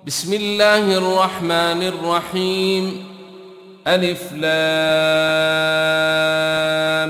بسم الله الرحمن الرحيم. ألف لام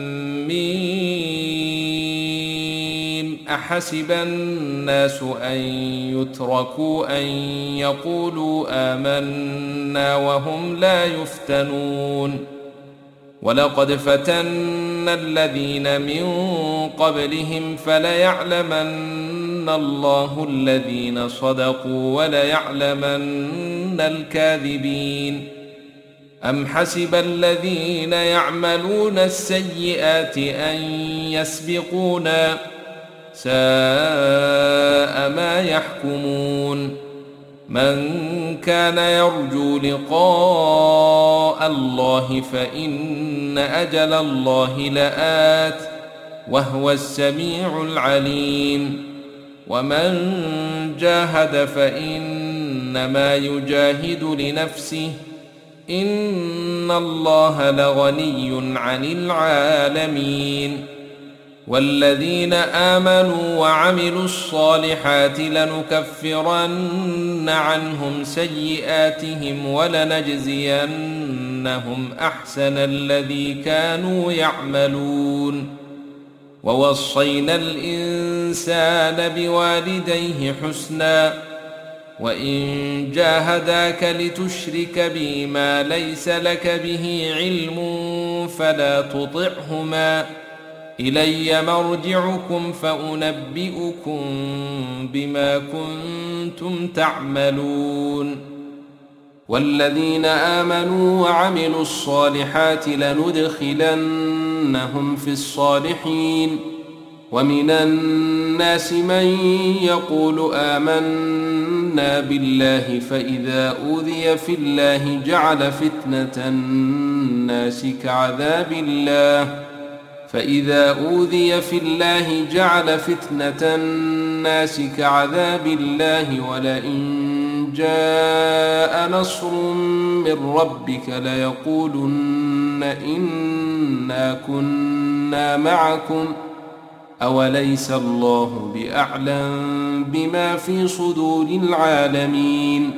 ميم. أحسب الناس أن يتركوا أن يقولوا آمنا وهم لا يفتنون. ولقد فتنا الذين من قبلهم فليعلمن الله الذين صدقوا وليعلمن الكاذبين. أم حسب الذين يعملون السيئات أن يسبقونا ساء ما يحكمون. من كان يرجو لقاء الله فإن أجل الله لآت وهو السميع العليم. ومن جاهد فإنما يجاهد لنفسه إن الله لغني عن العالمين. والذين آمنوا وعملوا الصالحات لنكفرن عنهم سيئاتهم ولنجزينهم أحسن الذي كانوا يعملون. ووصينا الإنسان بوالديه حسنا وإن جاهداك لتشرك بي ما ليس لك به علم فلا تطعهما إلي مرجعكم فأنبئكم بما كنتم تعملون. والذين آمنوا وعملوا الصالحات لندخلنهم في الصالحين. ومن الناس من يقول آمنا بالله فإذا أوذي في الله جعل فتنة الناس كعذاب الله ولئن جاء نصر من ربك ليقولن إنا كنا معكم أوليس الله بأعلم بما في صدور العالمين.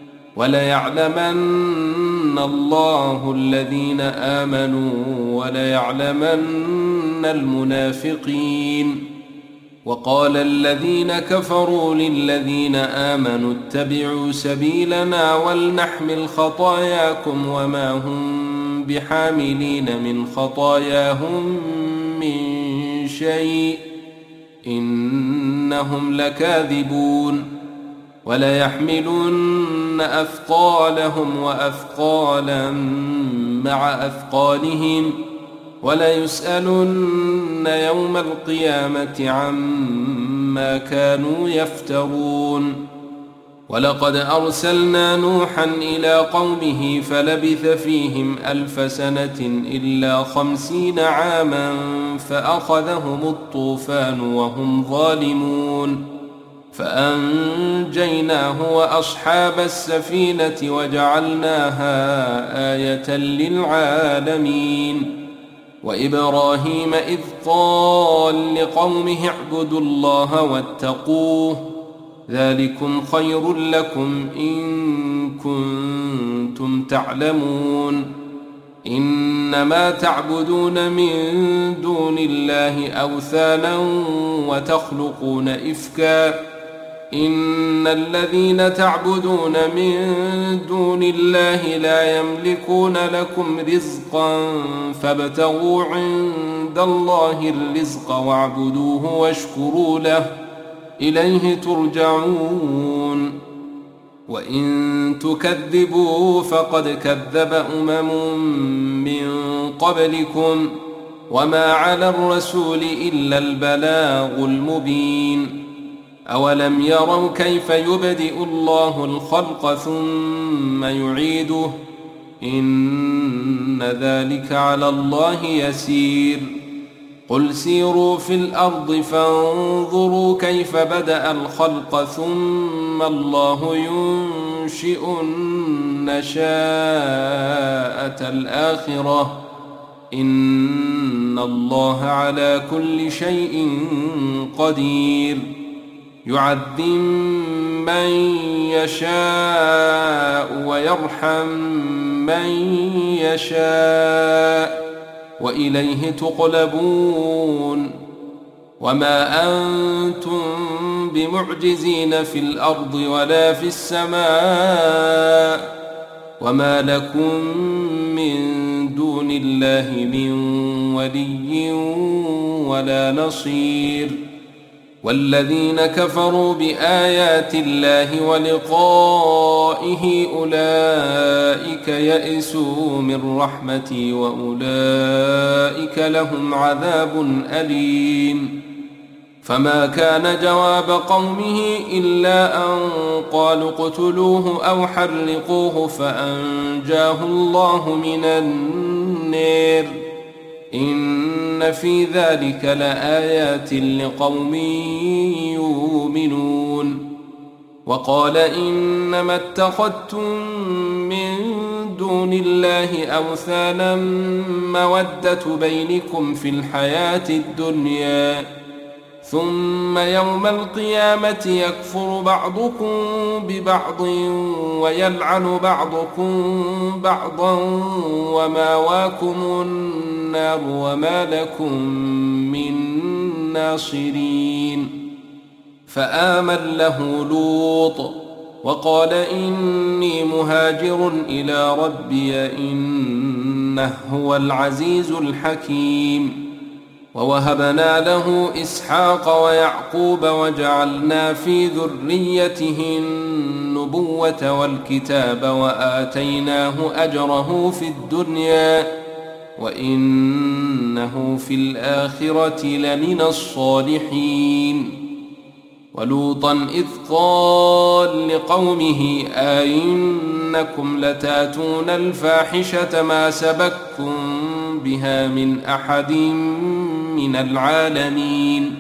وليعلمن الله الذين آمنوا وليعلمن المنافقين. وقال الذين كفروا للذين آمنوا اتبعوا سبيلنا ولنحمل خطاياكم وما هم بحاملين من خطاياهم من شيء إنهم لكاذبون. وليحملن أثقالهم وأثقالا مع أثقالهم وليسألن يوم القيامة عما كانوا يفترون. ولقد أرسلنا نوحا إلى قومه فلبث فيهم 1000 سنة إلا 50 عاما فأخذهم الطوفان وهم ظالمون فأنجيناه وأصحاب السفينة وجعلناها آية للعالمين. وإبراهيم إذ قال لقومه اعبدوا الله واتقوه ذلكم خير لكم إن كنتم تعلمون. إنما تعبدون من دون الله أوثانا وتخلقون إفكا إن الذين تعبدون من دون الله لا يملكون لكم رزقا فابتغوا عند الله الرزق واعبدوه واشكروا له إليه ترجعون. وإن تكذبوا فقد كذب من قبلكم وما على الرسول إلا البلاغ المبين. أولم يروا كيف يبدئ الله الخلق ثم يعيده إن ذلك على الله يسير. قل سيروا في الأرض فانظروا كيف بدأ الخلق ثم الله ينشئ النشاءة الآخرة إن الله على كل شيء قدير. يعذب من يشاء ويرحم من يشاء وإليه تقلبون وما أنتم بمعجزين في الأرض ولا في السماء وما لكم من دون الله من ولي ولا نصير والذين كفروا بآيات الله ولقائه أولئك يئسوا من رحمتي وأولئك لهم عذاب أليم فما كان جواب قومه إلا أن قالوا اقتلوه أو حرقوه فأنجاه الله من النار إن في ذلك لآيات لقوم يؤمنون وقال إنما اتخذتم من دون الله أوثانا مودة بينكم في الحياة الدنيا ثم يوم القيامة يكفر بعضكم ببعض ويلعن بعضكم بعضا وماواكم النار وما لكم من ناصرين فآمن له لوط وقال إني مهاجر إلى ربي إنه هو العزيز الحكيم ووهبنا له إسحاق ويعقوب وجعلنا في ذريته النبوة والكتاب وآتيناه أجره في الدنيا وإنه في الآخرة لمن الصالحين ولوطا إذ قال لقومه أئنكم لتاتون الفاحشة ما سبقكم بها من أحد من العالمين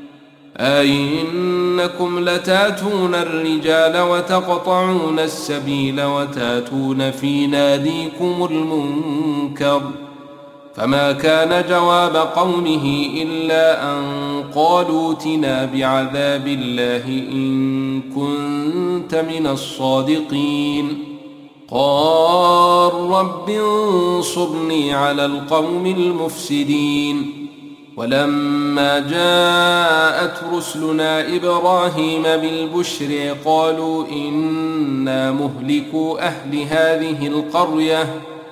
أئنكم لتاتون الرجال وتقطعون السبيل وتاتون في ناديكم المنكر فما كان جواب قومه إلا أن قالوا ائتنا بعذاب الله إن كنت من الصادقين قال رب انصرني على القوم المفسدين ولما جاءت رسلنا إبراهيم بالبشر قالوا إنا مهلكو أهل هذه القرية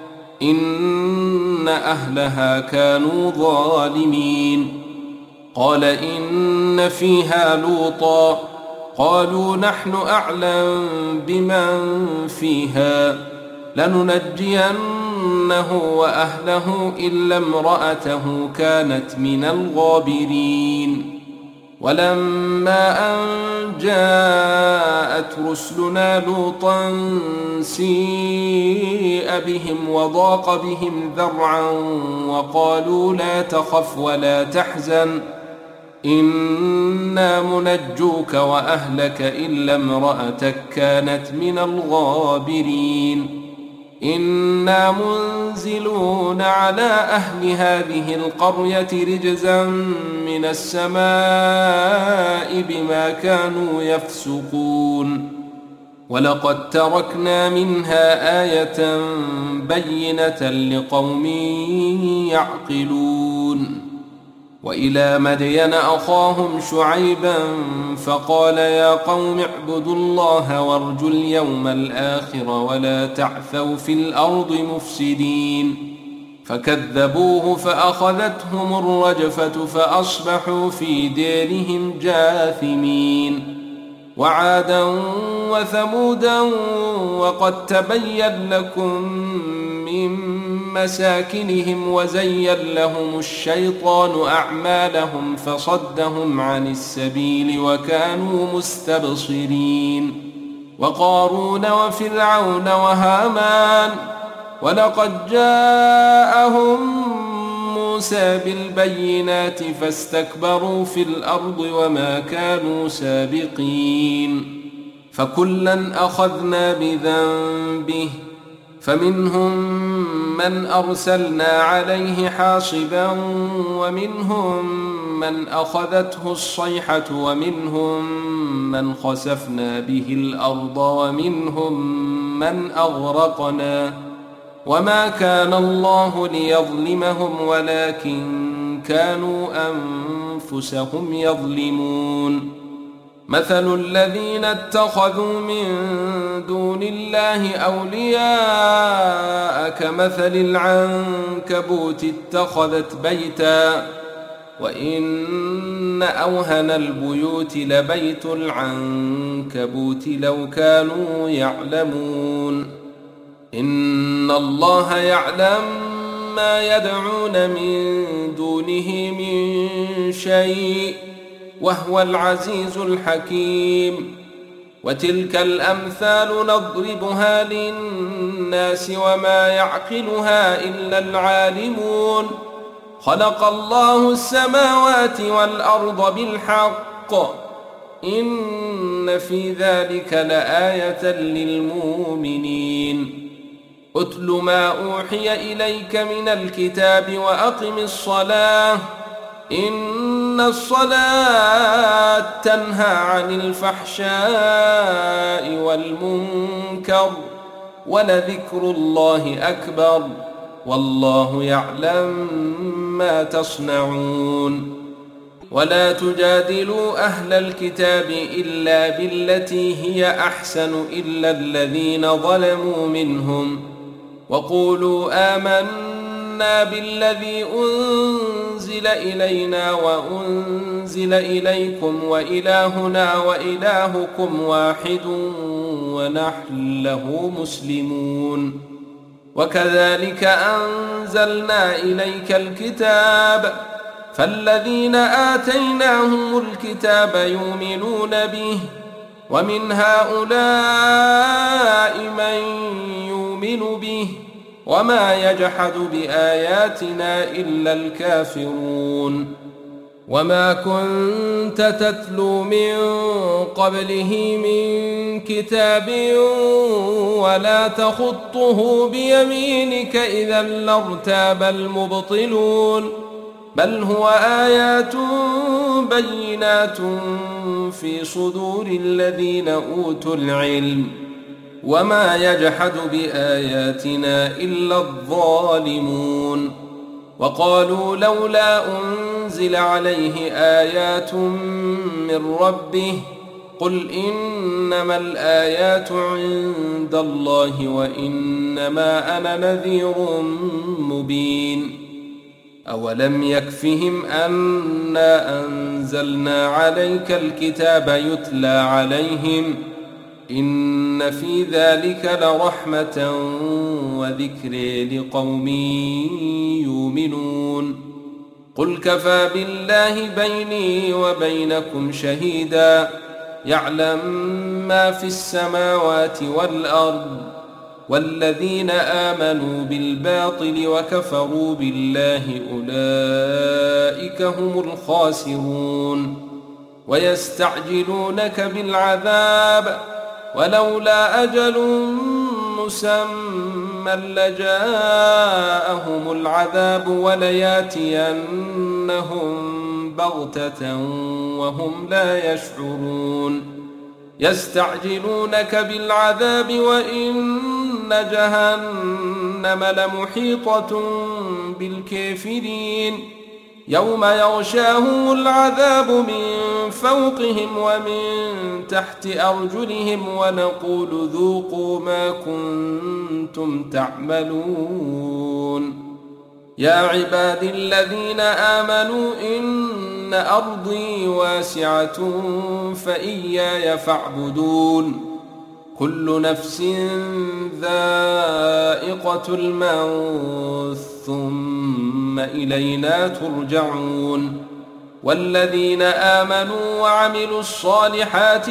إن أهلها كانوا ظالمين قال إن فيها لوطا قالوا نحن أعلم بمن فيها لننجينه وأهله إلا امرأته كانت من الغابرين ولما أن جاءت رسلنا لوطا سيء بهم وضاق بهم ذرعا وقالوا لا تخف ولا تحزن إنا منجوك وأهلك إلا امرأتك كانت من الغابرين إنا منزلون على أهل هذه القرية رجزا من السماء بما كانوا يفسقون ولقد تركنا منها آية بينة لقوم يعقلون وإلى مدين أخاهم شعيبا فقال يا قوم اعبدوا الله وارجوا اليوم الآخر ولا تعثوا في الأرض مفسدين فكذبوه فأخذتهم الرجفة فأصبحوا في ديرهم جاثمين وعادا وثمودا وقد تبين لكم من مساكنهم وزين لهم الشيطان أعمالهم فصدهم عن السبيل وكانوا مستبصرين وقارون وفرعون وهامان ولقد جاءهم موسى بالبينات فاستكبروا في الأرض وما كانوا سابقين فكلا أخذنا بذنبه فمنهم من أرسلنا عليه حاصبا ومنهم من أخذته الصيحة ومنهم من خسفنا به الأرض ومنهم من أغرقنا وما كان الله ليظلمهم ولكن كانوا أنفسهم يظلمون مثل الذين اتخذوا من دون الله أولياء كمثل العنكبوت اتخذت بيتا وإن أوهن البيوت لبيت العنكبوت لو كانوا يعلمون إن الله يعلم ما يدعون من دونه من شيء وهو العزيز الحكيم وتلك الأمثال نضربها للناس وما يعقلها إلا العالمون خلق الله السماوات والأرض بالحق إن في ذلك لآية للمؤمنين أتل ما أوحي إليك من الكتاب وأقم الصلاة إن الصلاة تنهى عن الفحشاء والمنكر ولذكر الله أكبر والله يعلم ما تصنعون ولا تجادلوا أهل الكتاب إلا بالتي هي أحسن إلا الذين ظلموا منهم وقولوا آمنا بالذي أنزل إلينا وأنزل إليكم وإلهنا وإلهكم واحد ونحن له مسلمون وكذلك أنزلنا إليك الكتاب فالذين آتيناهم الكتاب يؤمنون به ومن هؤلاء من يؤمن به وما يجحد بآياتنا إلا الكافرون وما كنت تتلو من قبله من كتاب ولا تخطه بيمينك إذا لارتاب المبطلون بل هو آيات بينات في صدور الذين أوتوا العلم وما يجحد بآياتنا إلا الظالمون وقالوا لولا أنزل عليه آيات من ربه قل إنما الآيات عند الله وإنما أنا نذير مبين أولم يكفهم أنا أنزلنا عليك الكتاب يتلى عليهم إن في ذلك لرحمة وذكر لقوم يؤمنون قل كفى بالله بيني وبينكم شهيدا يعلم ما في السماوات والأرض والذين آمنوا بالباطل وكفروا بالله أولئك هم الخاسرون ويستعجلونك بالعذاب ولولا أجل مسمى لجاءهم العذاب ولياتينهم بغتة وهم لا يشعرون يستعجلونك بالعذاب وإن جهنم لمحيطة بالكافرين يوم يغشاهم العذاب من فوقهم ومن تحت أرجلهم ونقول ذوقوا ما كنتم تعملون يا عبادي الذين آمنوا إن أرضي واسعة فإياي فاعبدون كل نفس ذائقة الموت ثم إلينا ترجعون والذين آمنوا وعملوا الصالحات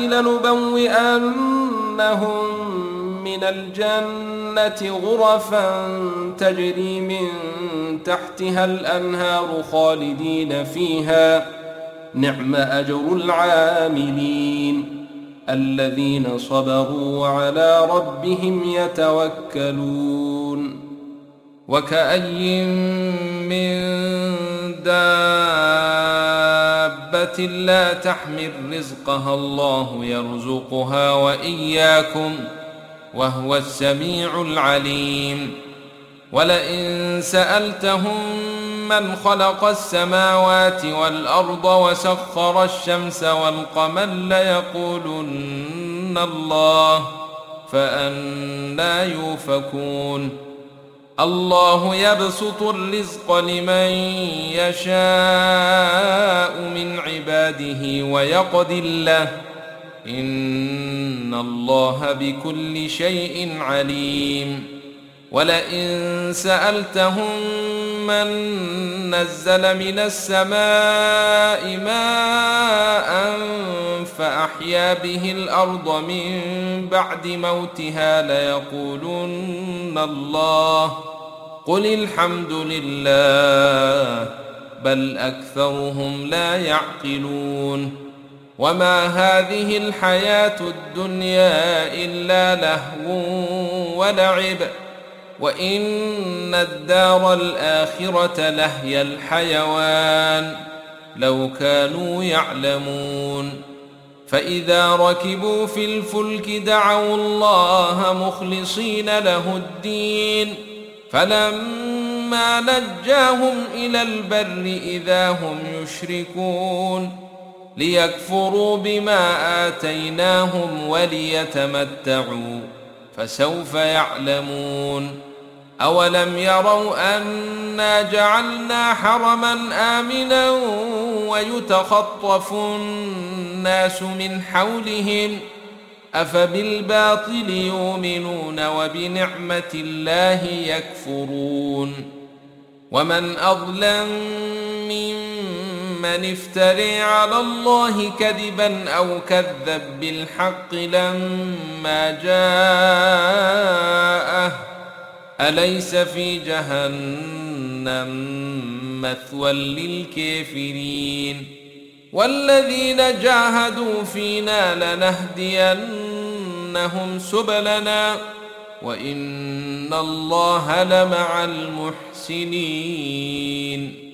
لنبوئنهم من الجنة غرفا تجري من تحتها الأنهار خالدين فيها نعم أجر العاملين الذين صبروا وعلى ربهم يتوكلون. وكأي من دابة لا تحمل رزقها الله يرزقها وإياكم وهو السميع العليم. ولئن سألتهم من خلق السماوات والأرض وسخر الشمس والقمر ليقولن الله، فأنى يؤفكون. الله يبسط الرزق لمن يشاء من عباده ويقدر له، إن الله بكل شيء عليم. ولئن سألتهم من نزل من السماء ماء فأحيا به الأرض من بعد موتها ليقولن الله، قل الحمد لله، بل أكثرهم لا يعقلون. وما هذه الحياة الدنيا إلا لهو ولعب، وإن الدار الآخرة لهي الحيوان لو كانوا يعلمون. فإذا ركبوا في الفلك دعوا الله مخلصين له الدين، فلما نجاهم إلى البر إذا هم يشركون، ليكفروا بما آتيناهم وليتمتعوا فسوف يعلمون. أولم يروا أنا جعلنا حرما آمنا ويتخطف الناس من حولهم، أفبالباطل يؤمنون وبنعمة الله يكفرون. ومن أظلم ممن افترى على الله كذبا أو كذب بالحق لما جاءه، أليس في جهنم مثوى للكافرين؟ والذين جاهدوا فينا لنهدينهم سبلنا وإن الله لمع المحسنين.